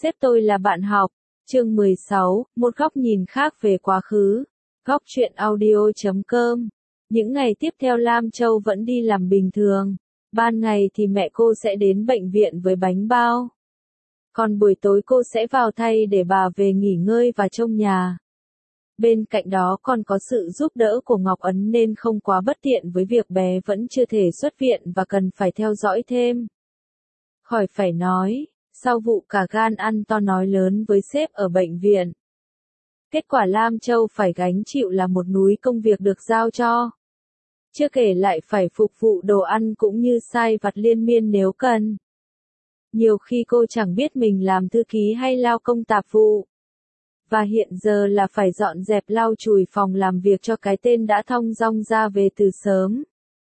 Sếp tôi là bạn học. Chương 16, một góc nhìn khác về quá khứ. Góc truyện audio.com. Những ngày tiếp theo Lam Châu vẫn đi làm bình thường. Ban ngày thì mẹ cô sẽ đến bệnh viện với bánh bao. Còn buổi tối cô sẽ vào thay để bà về nghỉ ngơi và trông nhà. Bên cạnh đó còn có sự giúp đỡ của Ngọc Ấn nên không quá bất tiện với việc bé vẫn chưa thể xuất viện và cần phải theo dõi thêm. Khỏi phải nói, sau vụ cả gan ăn to nói lớn với sếp ở bệnh viện. Kết quả Lam Châu phải gánh chịu là một núi công việc được giao cho. Chưa kể lại phải phục vụ đồ ăn cũng như sai vặt liên miên nếu cần. Nhiều khi cô chẳng biết mình làm thư ký hay lao công tạp vụ. Và hiện giờ là phải dọn dẹp lau chùi phòng làm việc cho cái tên đã thong dong ra về từ sớm.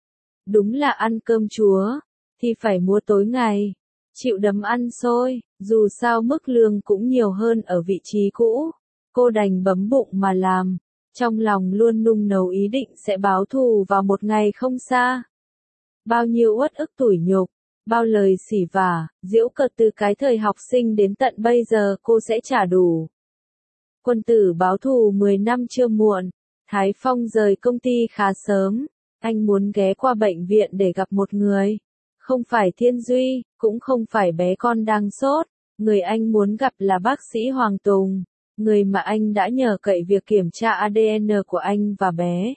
Đúng là ăn cơm chúa, thì phải mua tối ngày. Chịu đấm ăn xôi, dù sao mức lương cũng nhiều hơn ở vị trí cũ. Cô đành bấm bụng mà làm, trong lòng luôn nung nấu ý định sẽ báo thù vào một ngày không xa. Bao nhiêu uất ức tủi nhục, bao lời xỉ vả, giễu cợt từ cái thời học sinh đến tận bây giờ cô sẽ trả đủ. Quân tử báo thù 10 năm chưa muộn. Thái Phong rời công ty khá sớm. Anh muốn ghé qua bệnh viện để gặp một người. Không phải Thiên Duy, cũng không phải bé con đang sốt. Người anh muốn gặp là bác sĩ Hoàng Tùng. Người mà anh đã nhờ cậy việc kiểm tra ADN của anh và bé.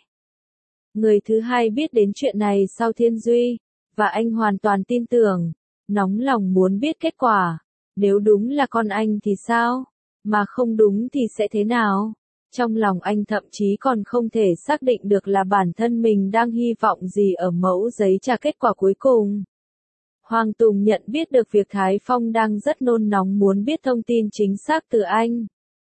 Người thứ hai biết đến chuyện này sau Thiên Duy. Và anh hoàn toàn tin tưởng. Nóng lòng muốn biết kết quả. Nếu đúng là con anh thì sao? Mà không đúng thì sẽ thế nào? Trong lòng anh thậm chí còn không thể xác định được là bản thân mình đang hy vọng gì ở mẫu giấy trả kết quả cuối cùng. Hoàng Tùng nhận biết được việc Thái Phong đang rất nôn nóng muốn biết thông tin chính xác từ anh.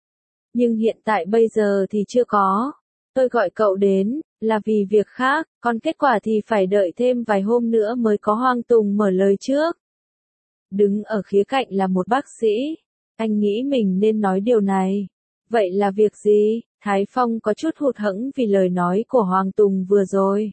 Nhưng hiện tại bây giờ thì chưa có. Tôi gọi cậu đến, là vì việc khác, còn kết quả thì phải đợi thêm vài hôm nữa mới có. Hoàng Tùng mở lời trước. Đứng ở khía cạnh là một bác sĩ. Anh nghĩ mình nên nói điều này. Vậy là việc gì? Thái Phong có chút hụt hẫng vì lời nói của Hoàng Tùng vừa rồi.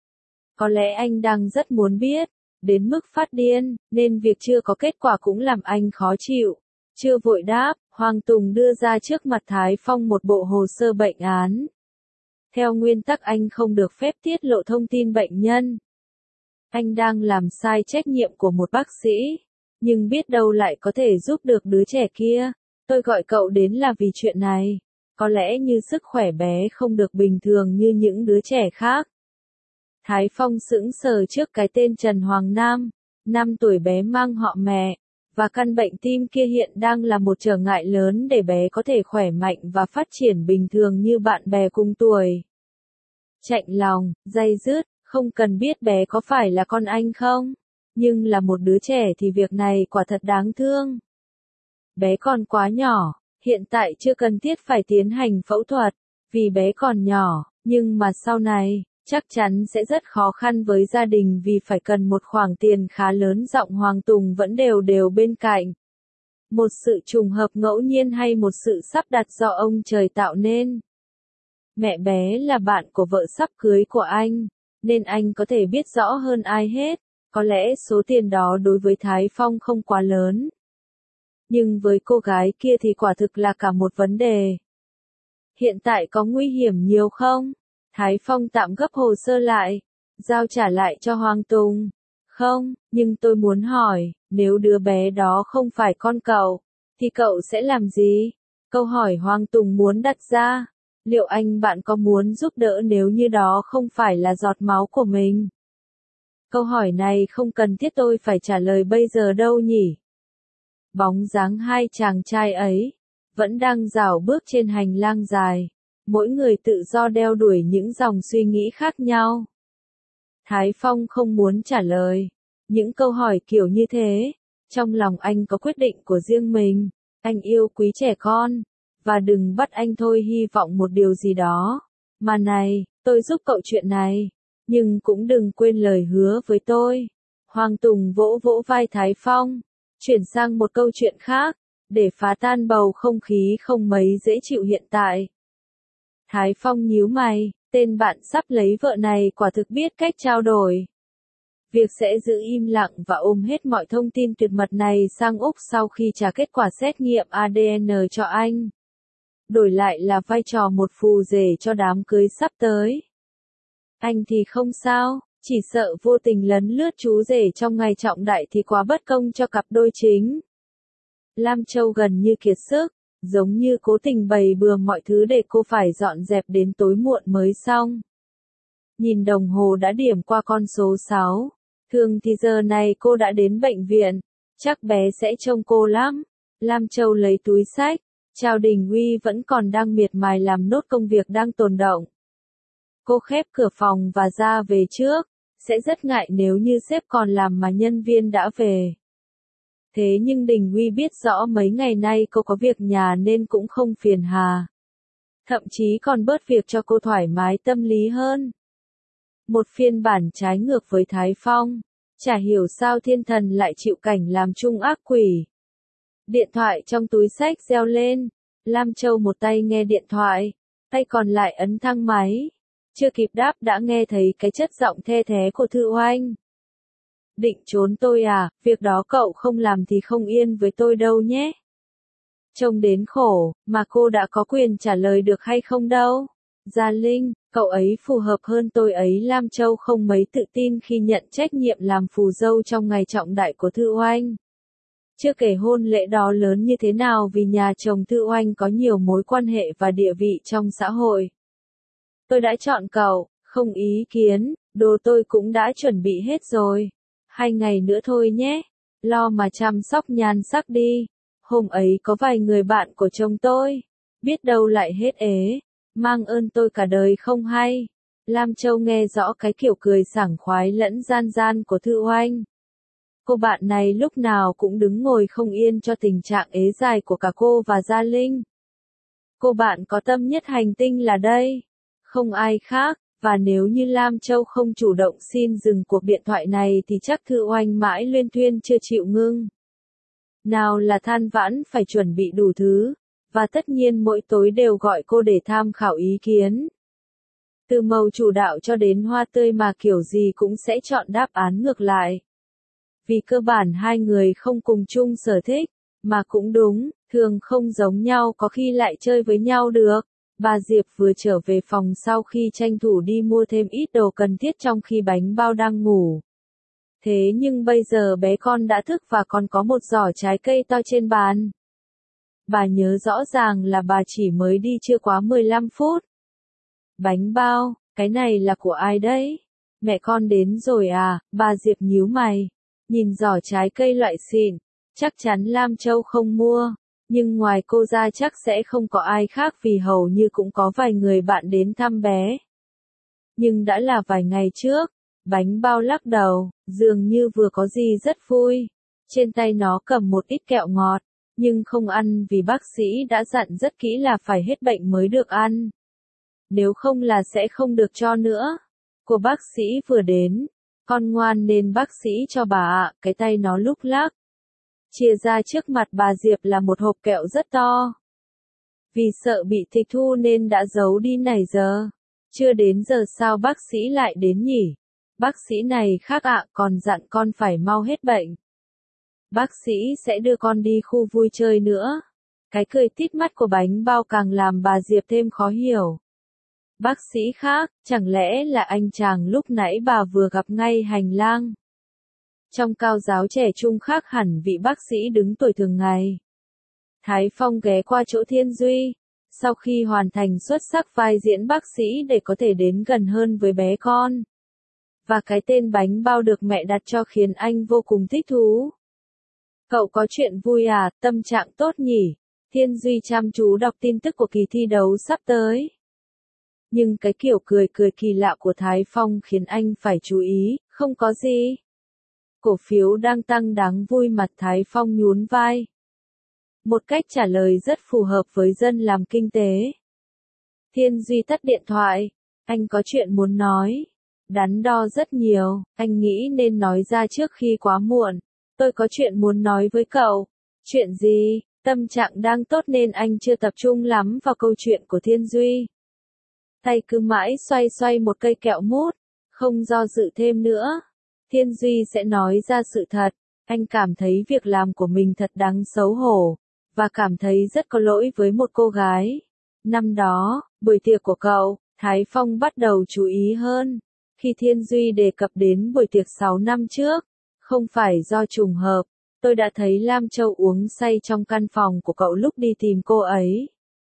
Có lẽ anh đang rất muốn biết, đến mức phát điên, nên việc chưa có kết quả cũng làm anh khó chịu. Chưa vội đáp, Hoàng Tùng đưa ra trước mặt Thái Phong một bộ hồ sơ bệnh án. Theo nguyên tắc anh không được phép tiết lộ thông tin bệnh nhân. Anh đang làm sai trách nhiệm của một bác sĩ. Nhưng biết đâu lại có thể giúp được đứa trẻ kia. Tôi gọi cậu đến là vì chuyện này. Có lẽ như sức khỏe bé không được bình thường như những đứa trẻ khác. Thái Phong sững sờ trước cái tên Trần Hoàng Nam. 5 tuổi bé mang họ mẹ. Và căn bệnh tim kia hiện đang là một trở ngại lớn để bé có thể khỏe mạnh và phát triển bình thường như bạn bè cùng tuổi. Chạnh lòng, day dứt, không cần biết bé có phải là con anh không. Nhưng là một đứa trẻ thì việc này quả thật đáng thương. Bé còn quá nhỏ, hiện tại chưa cần thiết phải tiến hành phẫu thuật, vì bé còn nhỏ, nhưng mà sau này, chắc chắn sẽ rất khó khăn với gia đình vì phải cần một khoản tiền khá lớn. Giọng Hoàng Tùng vẫn đều bên cạnh. Một sự trùng hợp ngẫu nhiên hay một sự sắp đặt do ông trời tạo nên? Mẹ bé là bạn của vợ sắp cưới của anh, nên anh có thể biết rõ hơn ai hết. Có lẽ số tiền đó đối với Thái Phong không quá lớn. Nhưng với cô gái kia thì quả thực là cả một vấn đề. Hiện tại có nguy hiểm nhiều không? Thái Phong tạm gấp hồ sơ lại, giao trả lại cho Hoàng Tùng. Không, nhưng tôi muốn hỏi, nếu đứa bé đó không phải con cậu, thì cậu sẽ làm gì? Câu hỏi Hoàng Tùng muốn đặt ra. Liệu anh bạn có muốn giúp đỡ nếu như đó không phải là giọt máu của mình? Câu hỏi này không cần thiết tôi phải trả lời bây giờ đâu nhỉ? Bóng dáng hai chàng trai ấy vẫn đang rảo bước trên hành lang dài, mỗi người tự do đeo đuổi những dòng suy nghĩ khác nhau. Thái Phong không muốn trả lời những câu hỏi kiểu như thế. Trong lòng anh có quyết định của riêng mình. Anh yêu quý trẻ con, và đừng bắt anh thôi hy vọng một điều gì đó. Mà này, tôi giúp cậu chuyện này. Nhưng cũng đừng quên lời hứa với tôi. Hoàng Tùng vỗ vỗ vai Thái Phong, chuyển sang một câu chuyện khác, để phá tan bầu không khí không mấy dễ chịu hiện tại. Thái Phong nhíu mày, tên bạn sắp lấy vợ này quả thực biết cách trao đổi. Việc sẽ giữ im lặng và ôm hết mọi thông tin tuyệt mật này sang Úc sau khi trả kết quả xét nghiệm ADN cho anh. Đổi lại là vai trò một phù rể cho đám cưới sắp tới. Anh thì không sao, chỉ sợ vô tình lấn lướt chú rể trong ngày trọng đại thì quá bất công cho cặp đôi chính. Lam Châu gần như kiệt sức, giống như cố tình bày bừa mọi thứ để cô phải dọn dẹp đến tối muộn mới xong. Nhìn đồng hồ đã điểm qua con số 6. Thường thì giờ này cô đã đến bệnh viện, chắc bé sẽ trông cô lắm. Lam Châu lấy túi xách, Trào Đình Uy vẫn còn đang miệt mài làm nốt công việc đang tồn đọng. Cô khép cửa phòng và ra về trước, sẽ rất ngại nếu như sếp còn làm mà nhân viên đã về. Thế nhưng Đình Uy biết rõ mấy ngày nay cô có việc nhà nên cũng không phiền hà. Thậm chí còn bớt việc cho cô thoải mái tâm lý hơn. Một phiên bản trái ngược với Thái Phong. Chả hiểu sao thiên thần lại chịu cảnh làm chung ác quỷ. Điện thoại trong túi xách reo lên. Lam Châu một tay nghe điện thoại, tay còn lại ấn thang máy. Chưa kịp đáp đã nghe thấy cái chất giọng the thé của Thư Oanh. Định trốn tôi à, việc đó cậu không làm thì không yên với tôi đâu nhé. Trông đến khổ, mà cô đã có quyền trả lời được hay không đâu. Gia Linh, cậu ấy phù hợp hơn tôi ấy. Lam Châu không mấy tự tin khi nhận trách nhiệm làm phù dâu trong ngày trọng đại của Thư Oanh. Chưa kể hôn lễ đó lớn như thế nào vì nhà chồng Thư Oanh có nhiều mối quan hệ và địa vị trong xã hội. Tôi đã chọn cậu, không ý kiến, đồ tôi cũng đã chuẩn bị hết rồi. 2 ngày nữa thôi nhé, lo mà chăm sóc nhan sắc đi. Hôm ấy có vài người bạn của chồng tôi, biết đâu lại hết ế, mang ơn tôi cả đời không hay. Lam Châu nghe rõ cái kiểu cười sảng khoái lẫn gian gian của Thư Oanh. Cô bạn này lúc nào cũng đứng ngồi không yên cho tình trạng ế dài của cả cô và Gia Linh. Cô bạn có tâm nhất hành tinh là đây, không ai khác, và nếu như Lam Châu không chủ động xin dừng cuộc điện thoại này thì chắc Thư Oanh mãi luyên thuyên chưa chịu ngưng. Nào là than vãn phải chuẩn bị đủ thứ, và tất nhiên mỗi tối đều gọi cô để tham khảo ý kiến. Từ màu chủ đạo cho đến hoa tươi mà kiểu gì cũng sẽ chọn đáp án ngược lại. Vì cơ bản hai người không cùng chung sở thích, mà cũng đúng, thường không giống nhau có khi lại chơi với nhau được. Bà Diệp vừa trở về phòng sau khi tranh thủ đi mua thêm ít đồ cần thiết trong khi Bánh Bao đang ngủ. Thế nhưng bây giờ bé con đã thức và còn có một giỏ trái cây to trên bàn. Bà nhớ rõ ràng là bà chỉ mới đi chưa quá 15 phút. Bánh Bao, cái này là của ai đấy? Mẹ con đến rồi à? Bà Diệp nhíu mày. Nhìn giỏ trái cây loại xịn, chắc chắn Lam Châu không mua. Nhưng ngoài cô ra chắc sẽ không có ai khác vì hầu như cũng có vài người bạn đến thăm bé. Nhưng đã là vài ngày trước, Bánh Bao lắc đầu, dường như vừa có gì rất vui. Trên tay nó cầm một ít kẹo ngọt, nhưng không ăn vì bác sĩ đã dặn rất kỹ là phải hết bệnh mới được ăn. Nếu không là sẽ không được cho nữa. Cô bác sĩ vừa đến, con ngoan nên bác sĩ cho bà ạ. Cái tay nó lúc lắc. Chia ra trước mặt bà Diệp là một hộp kẹo rất to. Vì sợ bị tịch thu nên đã giấu đi nãy giờ. Chưa đến giờ sao bác sĩ lại đến nhỉ? Bác sĩ này khác ạ, còn dặn con phải mau hết bệnh. Bác sĩ sẽ đưa con đi khu vui chơi nữa. Cái cười tít mắt của Bánh Bao càng làm bà Diệp thêm khó hiểu. Bác sĩ khác, chẳng lẽ là anh chàng lúc nãy bà vừa gặp ngay hành lang? Trong cao giáo trẻ trung khác hẳn vị bác sĩ đứng tuổi thường ngày. Thái Phong ghé qua chỗ Thiên Duy, sau khi hoàn thành xuất sắc vai diễn bác sĩ để có thể đến gần hơn với bé con. Và cái tên Bánh Bao được mẹ đặt cho khiến anh vô cùng thích thú. Cậu có chuyện vui à, tâm trạng tốt nhỉ? Thiên Duy chăm chú đọc tin tức của kỳ thi đấu sắp tới. Nhưng cái kiểu cười kỳ lạ của Thái Phong khiến anh phải chú ý, không có gì. Cổ phiếu đang tăng đáng vui mặt Thái Phong nhún vai. Một cách trả lời rất phù hợp với dân làm kinh tế. Thiên Duy tắt điện thoại, anh có chuyện muốn nói. Đắn đo rất nhiều, anh nghĩ nên nói ra trước khi quá muộn. Tôi có chuyện muốn nói với cậu. Chuyện gì? Tâm trạng đang tốt nên anh chưa tập trung lắm vào câu chuyện của Thiên Duy. Tay cứ mãi xoay một cây kẹo mút, không do dự thêm nữa. Thiên Duy sẽ nói ra sự thật. Anh cảm thấy việc làm của mình thật đáng xấu hổ, và cảm thấy rất có lỗi với một cô gái. Năm đó, buổi tiệc của cậu, Thái Phong bắt đầu chú ý hơn. Khi Thiên Duy đề cập đến buổi tiệc 6 năm trước, không phải do trùng hợp, tôi đã thấy Lam Châu uống say trong căn phòng của cậu lúc đi tìm cô ấy.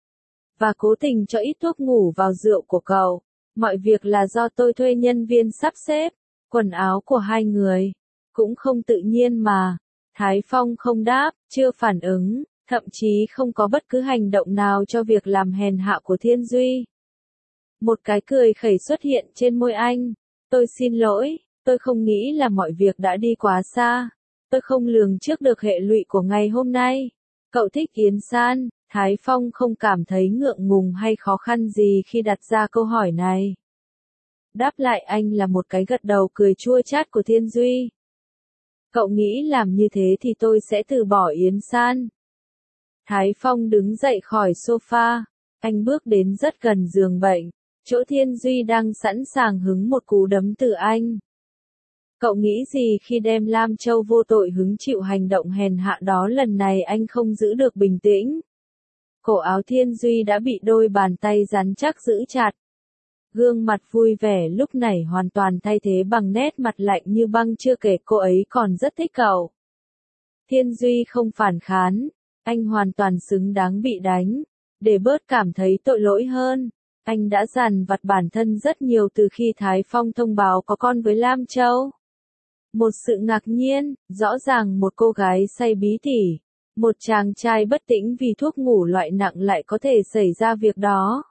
Và cố tình cho ít thuốc ngủ vào rượu của cậu. Mọi việc là do tôi thuê nhân viên sắp xếp, quần áo của hai người. Cũng không tự nhiên mà. Thái Phong không đáp, chưa phản ứng, thậm chí không có bất cứ hành động nào cho việc làm hèn hạ của Thiên Duy. Một cái cười khẩy xuất hiện trên môi anh. Tôi xin lỗi, tôi không nghĩ là mọi việc đã đi quá xa. Tôi không lường trước được hệ lụy của ngày hôm nay. Cậu thích Yến San. Thái Phong không cảm thấy ngượng ngùng hay khó khăn gì khi đặt ra câu hỏi này. Đáp lại anh là một cái gật đầu cười chua chát của Thiên Duy. Cậu nghĩ làm như thế thì tôi sẽ từ bỏ Yến San. Thái Phong đứng dậy khỏi sofa. Anh bước đến rất gần giường bệnh, chỗ Thiên Duy đang sẵn sàng hứng một cú đấm từ anh. Cậu nghĩ gì khi đem Lam Châu vô tội hứng chịu hành động hèn hạ đó? Lần này anh không giữ được bình tĩnh. Cổ áo Thiên Duy đã bị đôi bàn tay rắn chắc giữ chặt. Gương mặt vui vẻ lúc này hoàn toàn thay thế bằng nét mặt lạnh như băng, chưa kể cô ấy còn rất thích cậu. Thiên Duy không phản kháng, anh hoàn toàn xứng đáng bị đánh. Để bớt cảm thấy tội lỗi hơn, anh đã dằn vặt bản thân rất nhiều từ khi Thái Phong thông báo có con với Lam Châu. Một sự ngạc nhiên, rõ ràng một cô gái say bí tỉ, một chàng trai bất tĩnh vì thuốc ngủ loại nặng lại có thể xảy ra việc đó.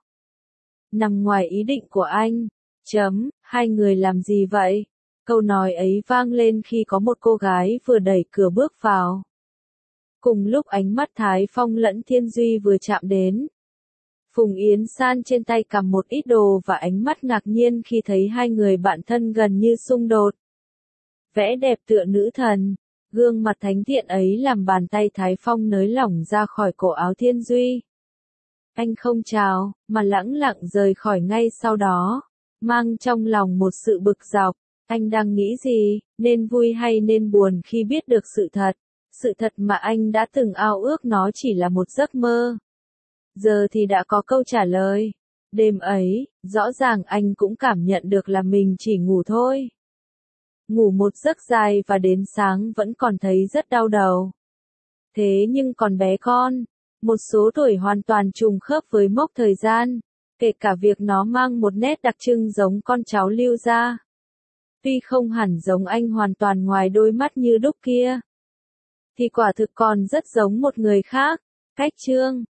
Nằm ngoài ý định của anh. Hai người làm gì vậy? Câu nói ấy vang lên khi có một cô gái vừa đẩy cửa bước vào. Cùng lúc ánh mắt Thái Phong lẫn Thiên Duy vừa chạm đến. Phùng Yến San trên tay cầm một ít đồ và ánh mắt ngạc nhiên khi thấy hai người bạn thân gần như xung đột. Vẽ đẹp tựa nữ thần. Gương mặt thánh thiện ấy làm bàn tay Thái Phong nới lỏng ra khỏi cổ áo Thiên Duy. Anh không chào, mà lẳng lặng rời khỏi ngay sau đó, mang trong lòng một sự bực dọc. Anh đang nghĩ gì, nên vui hay nên buồn khi biết được sự thật mà anh đã từng ao ước nó chỉ là một giấc mơ. Giờ thì đã có câu trả lời. Đêm ấy, rõ ràng anh cũng cảm nhận được là mình chỉ ngủ thôi. Ngủ một giấc dài và đến sáng vẫn còn thấy rất đau đầu. Thế nhưng còn bé con, một số tuổi hoàn toàn trùng khớp với mốc thời gian, kể cả việc nó mang một nét đặc trưng giống con cháu Lưu gia. Tuy không hẳn giống anh hoàn toàn ngoài đôi mắt như đúc kia, thì quả thực còn rất giống một người khác. Cách chương